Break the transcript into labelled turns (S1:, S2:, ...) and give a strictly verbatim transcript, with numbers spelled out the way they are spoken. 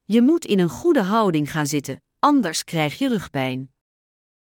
S1: Je moet in een goede houding gaan zitten, anders krijg je rugpijn.